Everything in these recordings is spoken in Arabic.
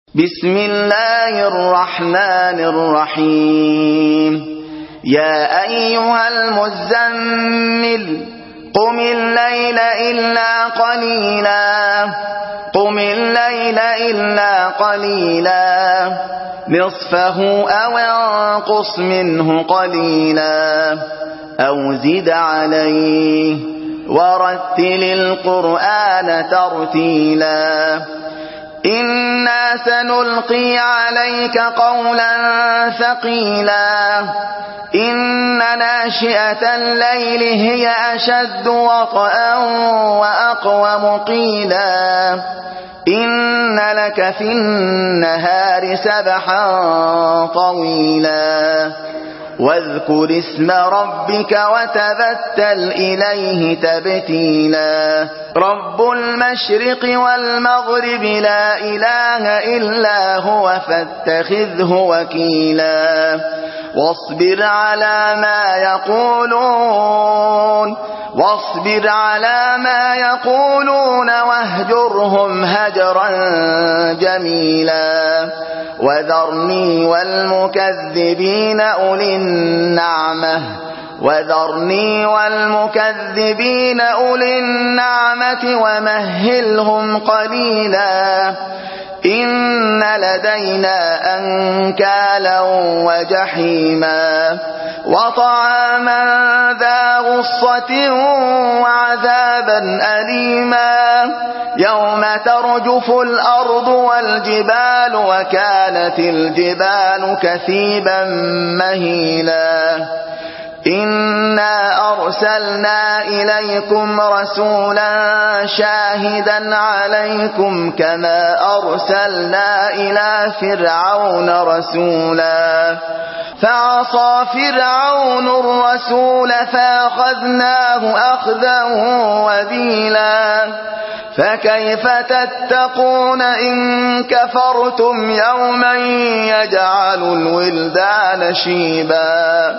بسم الله الرحمن الرحيم. يا أيها المزمل قم الليل إلا قليلا نصفه أو انقص منه قليلا أو زد عليه ورتل القرآن ترتيلا إنا سنلقي عليك قولا ثقيلا إن ناشئة الليل هي أشد وطئا وأقوم قيلا إن لك في النهار سبحا طويلا واذكر اسم ربك وتبتل إليه تبتيلا رب المشرق والمغرب لا إله إلا هو فاتخذه وكيلا واصبر على ما يقولون واهجرهم هجرا جميلا وذرني والمكذبين أولي النعمة ومهلهم قليلا إن لدينا أنكالا وجحيما وطعاما ذا غصة وعذابا أليما يوم ترجف الأرض والجبال وكانت الجبال كثيبا مهيلا إنا أرسلنا إليكم رسولا شاهدا عليكم كما أرسلنا إلى فرعون رسولا فعصى فرعون الرسول فأخذناه أخذا وبيلا فكيف تتقون إن كفرتم يوما يجعل الولدان شيبا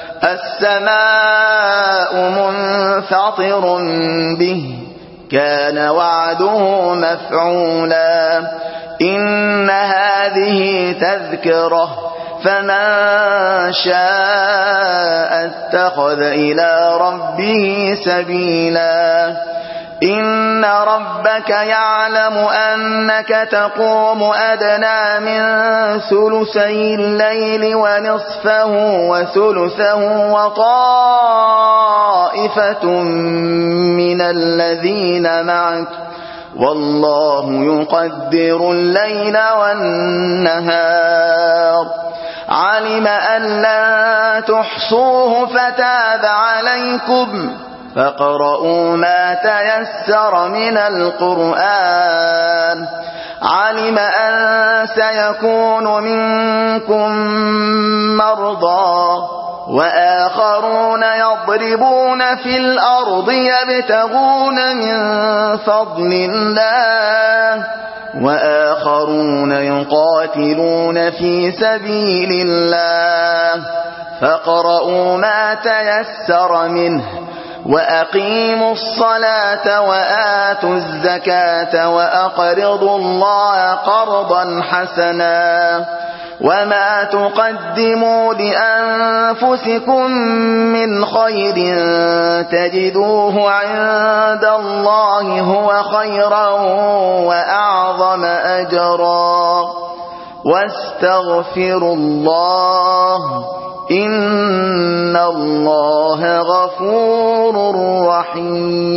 السماء منفطر به كان وعده مفعولا إن هذه تذكرة فمن شاء اتخذ إلى ربه سبيلا إن ربك يعلم أنك تقوم أدنى من ثلثي الليل ونصفه وثلثه وطائفة من الذين معك والله يقدر الليل والنهار علم أن لن تحصوه فتاب عليكم فاقرؤوا ما تيسر من القرآن علم أن سيكون منكم مرضى وآخرون يضربون في الأرض يبتغون من فضل الله وآخرون يقاتلون في سبيل الله فاقرؤوا ما تيسر منه وأقيموا الصلاة وآتوا الزكاة وأقرضوا الله قرضا حسنا وما تقدموا لأنفسكم من خير تجدوه عند الله هو خيرا وأعظم أجرا واستغفروا الله إن الله غفور رحيم